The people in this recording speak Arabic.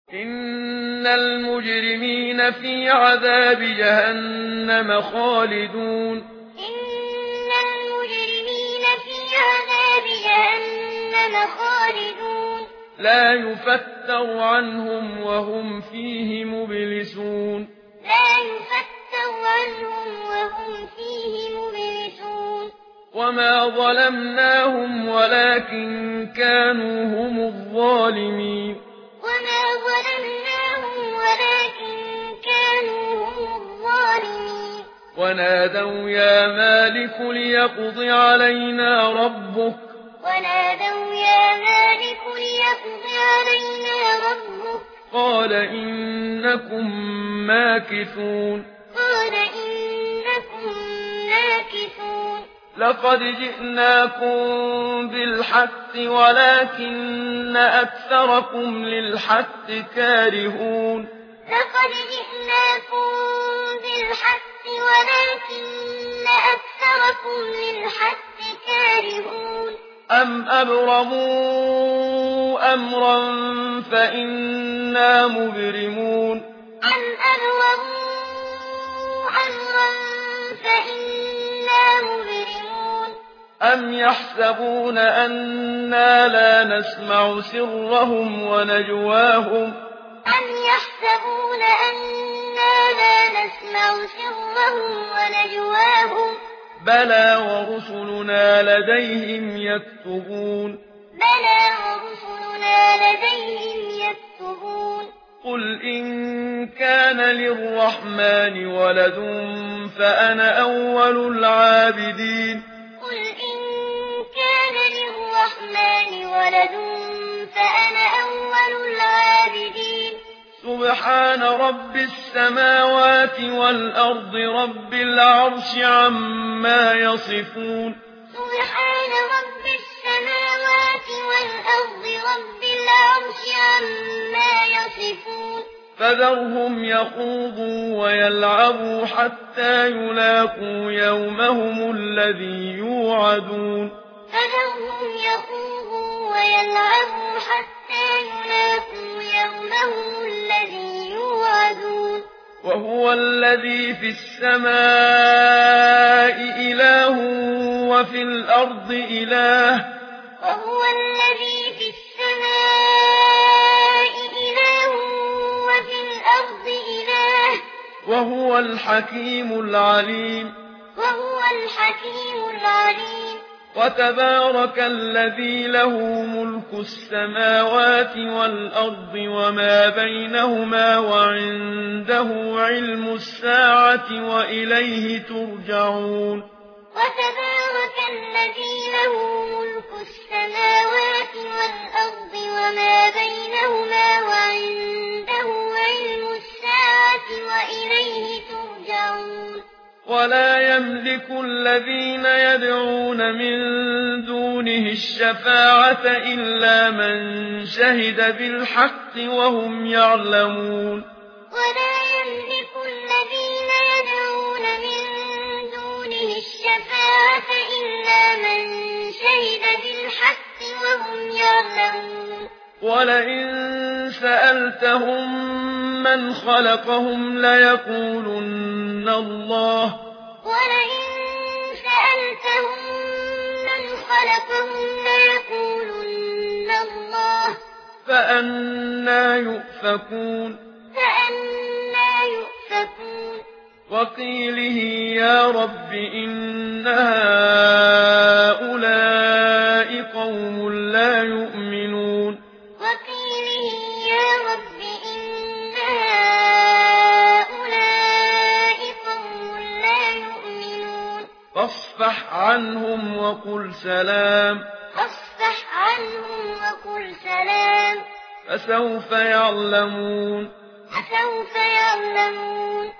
إن المجرمين في عذاب جهنم خالدون إن المجرمين في عذاب جهنم خالدون لا يفتر عنهم وهم فيه مبلسون لا يفتر عنهم وهم فيه مبلسون وما ظلمناهم ولكن كانوا هم الظالمين وما ظلمناهم ولكن كانوا هم الظالمين ونادوا يا مالك ليقض علينا ربك ونادوا يا مالك ليقض علينا ربك قال إنكم ماكثون قال إنكم ماكثون لقد جئناكم بالحق ولكن أكثركم للحق كارهون لقد جئناكم بالحق ولكن أكثركم للحق كارهون أم أبرموا أمرا فإنا مبرمون أم أبرموا أمرا فإنا مبرمون أم يحسبون أنا لا نسمع سرهم ونجواهم أم يحسبون أنا لا نسمع سرهم ونجواهم بلى ورسلنا لديهم يكتبون بلى ورسلنا لديهم يكتبون قل إن كان للرحمن ولد فأنا أول العابدين قل إن كان للرحمن ولد فأنا أول العابدين سبحان رب السماوات والأرض رب العرش عما يصفون سبحان رب السماوات والأرض رب العرش عما يصفون فذرهم يخوضوا ويلعبوا حتى يلاقوا يومهم الذي يوعدون فذرهم يخوضوا ويلعبوا حتى يلاقوا يومهم الذي يوعدون وهو الذي في السماء إله وفي الأرض إله وهو الذي في السماء إله وفي الأرض إله وهو الحكيم العليم وهو الحكيم العليم وتبارك الذي له ملك السماوات والأرض وما بينهما وعنده علم الساعة وإليه ترجعون وتبارك الذي له ملك السماوات والأرض وما بينهما وعنده علم الساعة وإليه ترجعون ولا يملك الذين يدعون من دونه الشفاعة إلا من شهد بالحق وهم يعلمون ولا يملك الذين يدعون من دونه الشفاعة إلا من شهد بالحق وهم يعلمون ولئن سألتهم من خلقهم ليقولن الله ولئن سألتهم من خلقهم ليقولن الله فأنى يؤفكون فأنى يؤفكون وقيله يا رب إن هؤلاء قوم لا يؤمنون وقيله يا رب إن هؤلاء قوم لا يؤمنون فاصفح عنهم وقل سلام فاصفح عنهم وقل سلام فسوف يعلمون فسوف يعلمون